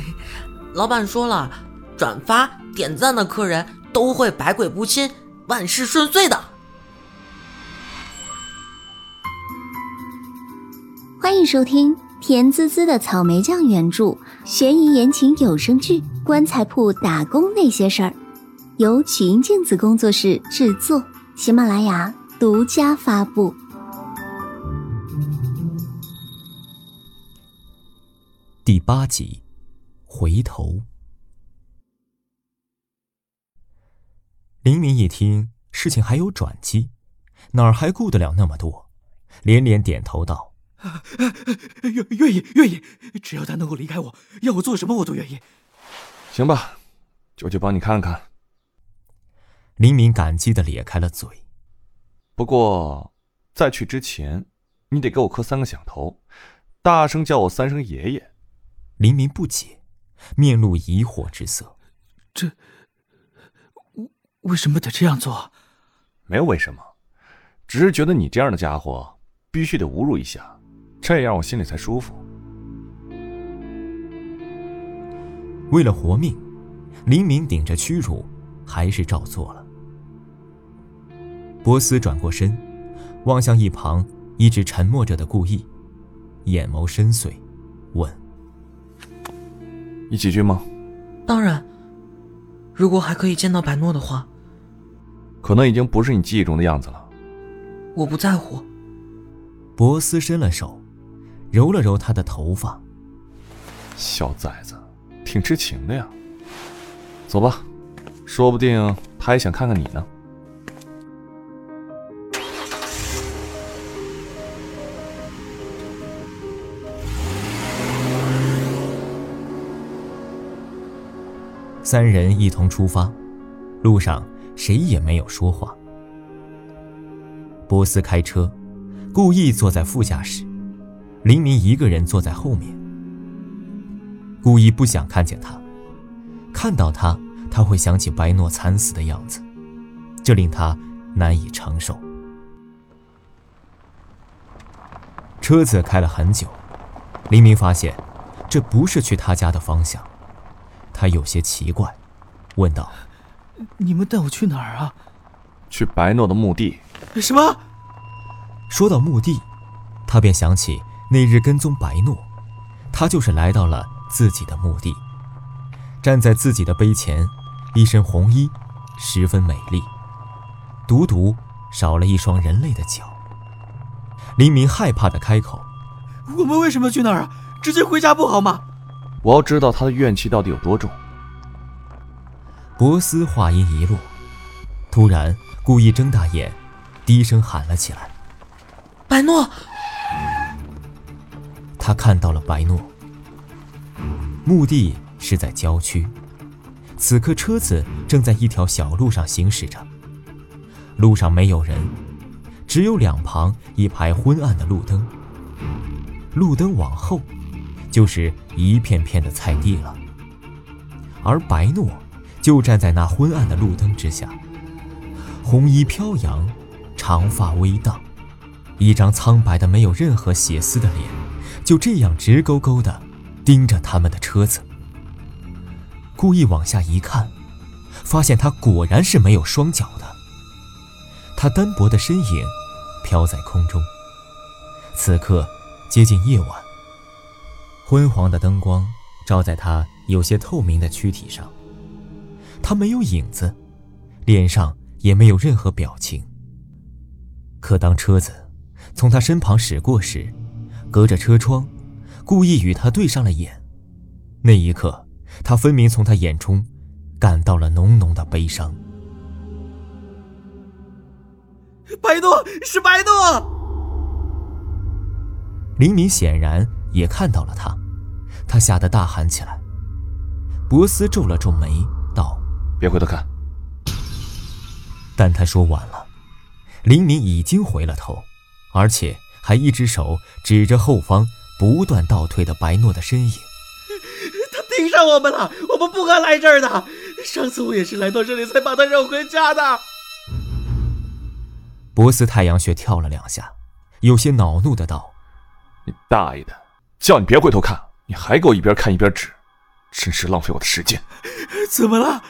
老板说了，转发点赞的客人都会百鬼不侵，万事顺遂的。 欢迎收听甜滋滋的草莓酱原著悬疑言情有声剧《棺材铺打工那些事儿》，由曲音镜子工作室制作，喜马拉雅独家发布。 第8集，回头。林明一听事情还有转机，哪儿还顾得了那么多，连连点头道： 愿意，只要他能够离开我，要我做什么我都愿意。 行吧，就去帮你看看。 林明感激地咧开了嘴。 不过在去之前，你得给我磕3个响头，大声叫我3声爷爷。 林明不解，面露疑惑之色。 这为什么得这样做？ 没有为什么，只是觉得你这样的家伙必须得侮辱一下，这样我心里才舒服。 为了活命，林明顶着屈辱还是照做了。波斯转过身，望向一旁一直沉默着的顾意，眼眸深邃，问： 一起去吗？ 当然，如果还可以见到白诺的话。 可能已经不是你记忆中的样子了。 我不在乎。 博斯伸了手，揉了揉他的头发。 小崽子，挺痴情的呀。走吧，说不定他也想看看你呢。 3人一同出发，路上谁也没有说话。波斯开车，故意坐在副驾驶，林明一个人坐在后面。故意不想看见他，看到他会想起白诺惨死的样子，这令他难以承受。车子开了很久，林明发现这不是去他家的方向，他有些奇怪，问道： 你们带我去哪儿啊？ 去白诺的墓地。 什么？ 说到墓地，他便想起那日跟踪白诺，他就是来到了自己的墓地。站在自己的碑前，一身红衣，十分美丽，独独少了一双人类的脚。林明害怕地开口： 我们为什么要去那儿啊？直接回家不好吗？ 我要知道他的怨气到底有多重。 博斯话音一落，突然故意睁大眼，低声喊了起来： 白诺！ 他看到了白诺。墓地是在郊区，此刻车子正在一条小路上行驶着，路上没有人，只有两旁一排昏暗的路灯，路灯往后就是一片片的菜地了。而白诺就站在那昏暗的路灯之下，红衣飘扬，长发微荡，一张苍白的没有任何血丝的脸就这样直勾勾地盯着他们的车子。故意往下一看，发现他果然是没有双脚的，他单薄的身影飘在空中。此刻接近夜晚，昏黄的灯光照在他有些透明的躯体上，他没有影子，脸上也没有任何表情。可当车子从他身旁驶过时，隔着车窗故意与他对上了眼。那一刻，他分明从他眼中感到了浓浓的悲伤。 白诺，是白诺！ 林明显然也看到了他，他吓得大喊起来。博斯皱了皱眉道： 别回头看。 但他说晚了，林明已经回了头，而且还一只手指着后方不断倒退的白诺的身影。 他盯上我们了，我们不该来这儿的。上次我也是来到这里才把他扔回家的。 博斯太阳穴跳了2下，有些恼怒的道： 你大爷的，叫你别回头看，你还给我一边看一边指。 真是浪费我的时间。 怎么了？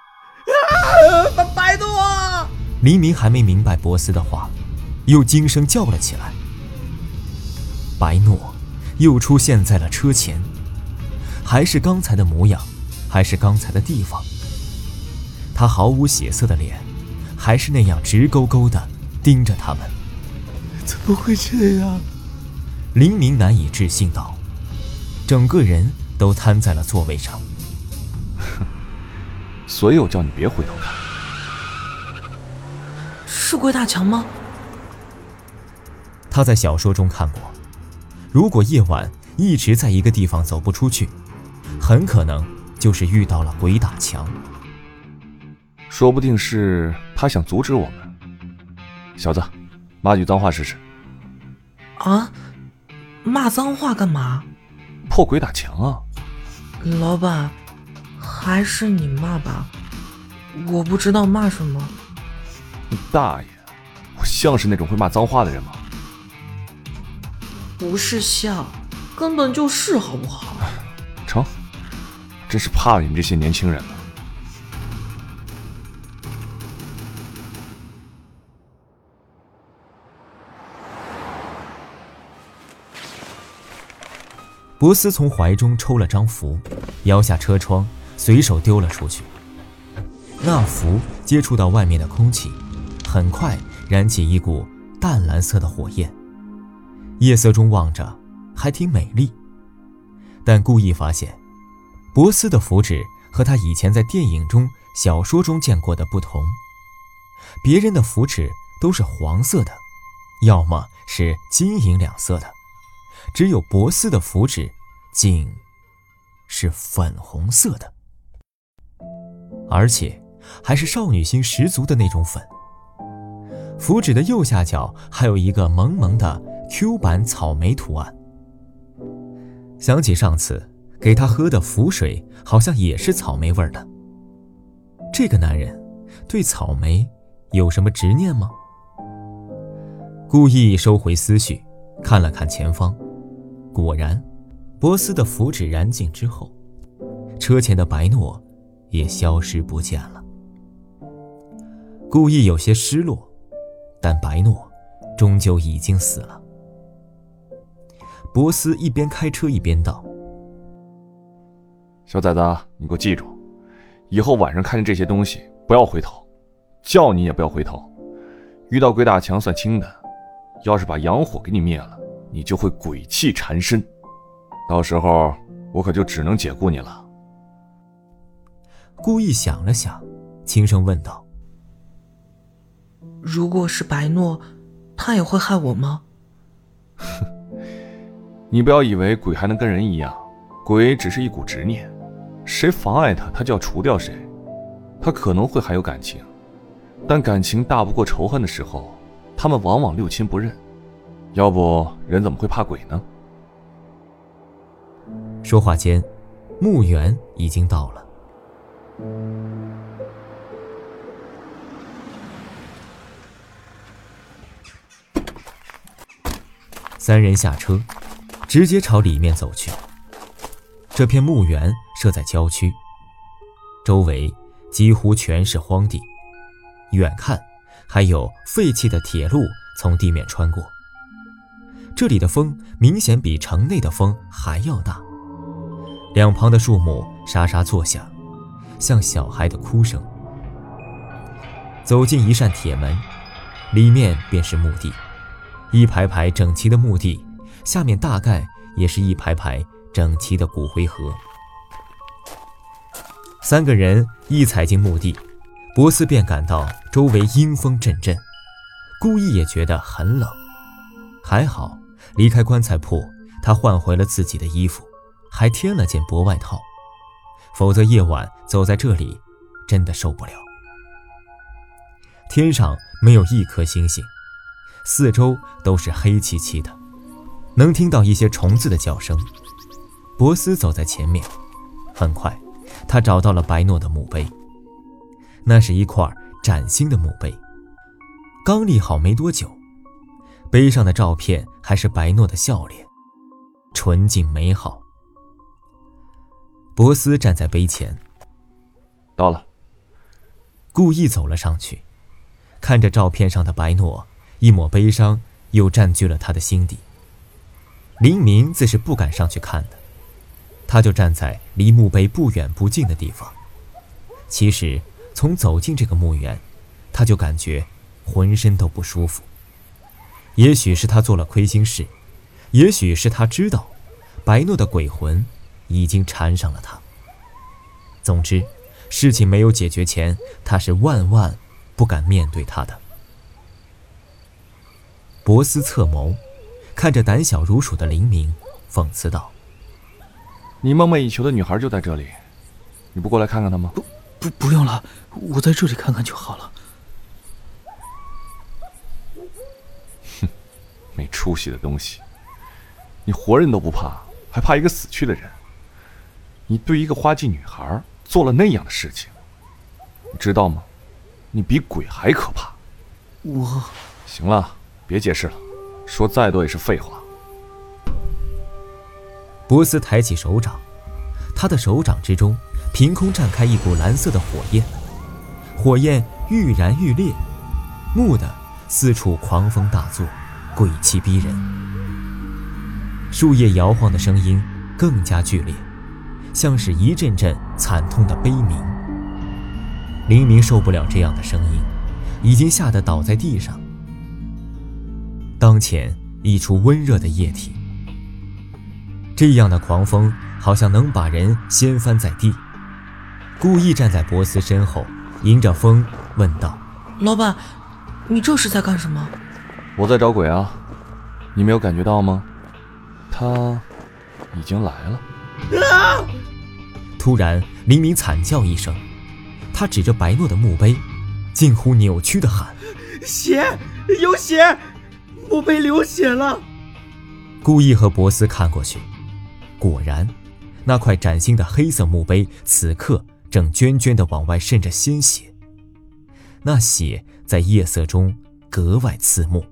白诺！ 黎明还没明白博斯的话，又惊声叫了起来。白诺又出现在了车前，还是刚才的模样，还是刚才的地方。他毫无血色的脸，还是那样直勾勾地盯着他们。 怎么会这样？ 黎明难以置信道，整个人都瘫在了座位上。 所以我叫你别回头看。 是鬼打墙吗？ 他在小说中看过，如果夜晚一直在一个地方走不出去，很可能就是遇到了鬼打墙。 说不定是他想阻止我们。小子，骂句脏话试试。 啊？骂脏话干嘛？ 破鬼打墙啊！ 老板，还是你骂吧，我不知道骂什么。 你大爷！我像是那种会骂脏话的人吗？ 不是像，根本就是好不好？ 成，真是怕你们这些年轻人了。 博斯从怀中抽了张符，摇下车窗，随手丢了出去。那符接触到外面的空气，很快燃起一股淡蓝色的火焰。夜色中望着，还挺美丽。但故意发现，博斯的符纸和他以前在电影中、小说中见过的不同。别人的符纸都是黄色的，要么是金银两色的。只有博斯的符纸竟是粉红色的，而且还是少女心十足的那种粉。符纸的右下角还有一个萌萌的 Q 版草莓图案。想起上次给他喝的符水好像也是草莓味的。这个男人对草莓有什么执念吗？故意收回思绪，看了看前方，果然博斯的符纸燃尽之后，车前的白诺也消失不见了。故意有些失落，但白诺终究已经死了。博斯一边开车一边道： 小崽子，你给我记住，以后晚上看见这些东西不要回头，叫你也不要回头。遇到鬼打墙算轻的，要是把阳火给你灭了，你就会鬼气缠身，到时候我可就只能解雇你了。 故意想了想，轻声问道： 如果是白诺，他也会害我吗？ 你不要以为鬼还能跟人一样，鬼只是一股执念，谁妨碍他，他就要除掉谁。他可能会还有感情，但感情大不过仇恨的时候，他们往往六亲不认。要不人怎么会怕鬼呢？ 说话间，墓园已经到了。三人下车，直接朝里面走去。这片墓园设在郊区，周围几乎全是荒地，远看还有废弃的铁路从地面穿过。这里的风明显比城内的风还要大，两旁的树木沙沙作响，像小孩的哭声。走进一扇铁门，里面便是墓地，一排排整齐的墓地，下面大概也是一排排整齐的骨灰盒。三个人一踩进墓地，博斯便感到周围阴风阵阵，故意也觉得很冷。还好离开棺材铺，他换回了自己的衣服，还添了件薄外套，否则夜晚走在这里真的受不了。天上没有一颗星星，四周都是黑漆漆的，能听到一些虫子的叫声。博斯走在前面，很快他找到了白诺的墓碑。那是一块崭新的墓碑，刚立好没多久，碑上的照片还是白诺的笑脸，纯净美好。 博斯站在碑前。 到了。 顾意走了上去，看着照片上的白诺，一抹悲伤又占据了他的心底。林明自是不敢上去看的，他就站在离墓碑不远不近的地方。其实从走进这个墓园，他就感觉浑身都不舒服。也许是他做了亏心事，也许是他知道白诺的鬼魂已经缠上了他。总之，事情没有解决前，他是万万不敢面对他的。博斯侧眸，看着胆小如鼠的林明，讽刺道：“ 你梦寐以求的女孩就在这里，你不过来看看她吗？” 不用了，我在这里看看就好了。 哼，没出息的东西！你活人都不怕，还怕一个死去的人？你对一个花季女孩做了那样的事情，你知道吗？你比鬼还可怕。 我…… 行了，别解释了，说再多也是废话。 博斯抬起手掌，他的手掌之中凭空绽开一股蓝色的火焰，火焰愈燃愈烈，蓦地四处狂风大作，鬼气逼人。树叶摇晃的声音更加剧烈，像是一阵阵惨痛的悲鸣。林明受不了这样的声音，已经吓得倒在地上。当前溢出温热的液体，这样的狂风好像能把人掀翻在地。故意站在博斯身后，迎着风问道：“ 老板，你这是在干什么？”“ 我在找鬼啊，你没有感觉到吗？他已经来了。” 啊！ 突然，林明惨叫一声，他指着白诺的墓碑，近乎扭曲地喊：“ 血！有血！墓碑流血了！” 故意和博斯看过去，果然，那块崭新的黑色墓碑此刻正涓涓地往外渗着鲜血，那血在夜色中格外刺目。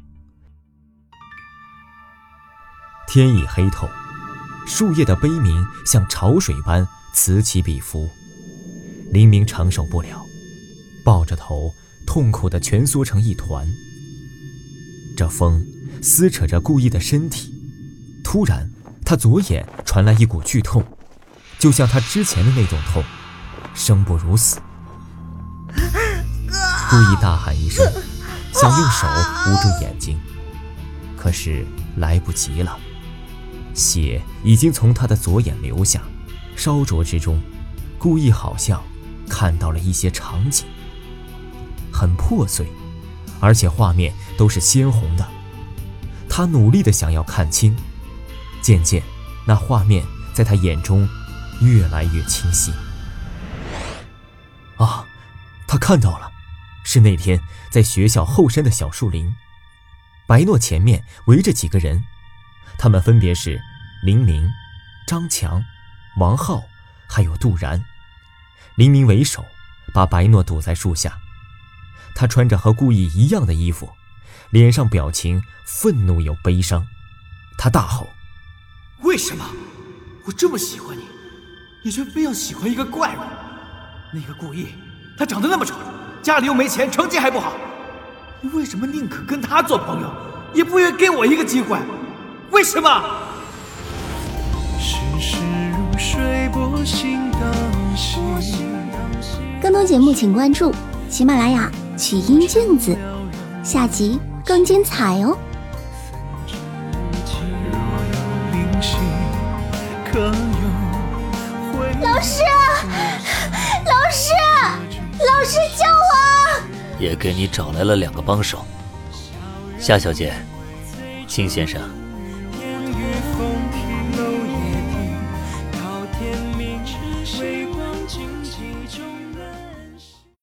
天已黑透，树叶的悲鸣像潮水般此起彼伏。林明承受不了，抱着头痛苦地蜷缩成一团。这风撕扯着故意的身体，突然他左眼传来一股剧痛，就像他之前的那种痛，生不如死。故意大喊一声，想用手捂住眼睛，可是来不及了，血已经从他的左眼流下，烧灼之中，故意好像看到了一些场景，很破碎，而且画面都是鲜红的。他努力地想要看清，渐渐那画面在他眼中越来越清晰。啊，他看到了，是那天在学校后山的小树林，白诺前面围着几个人，他们分别是林明、张强、王浩还有杜然。林明为首，把白诺堵在树下。他穿着和故意一样的衣服，脸上表情愤怒又悲伤。他大吼：“ 为什么我这么喜欢你，你却非要喜欢一个怪物？那个故意，他长得那么丑，家里又没钱，成绩还不好，你为什么宁可跟他做朋友，也不愿给我一个机会？为什么？” 更多节目请关注喜马拉雅曲音镜子，下集更精彩哦。老师，老师，老师救我！ 也给你找来了2个帮手，夏小姐，秦先生。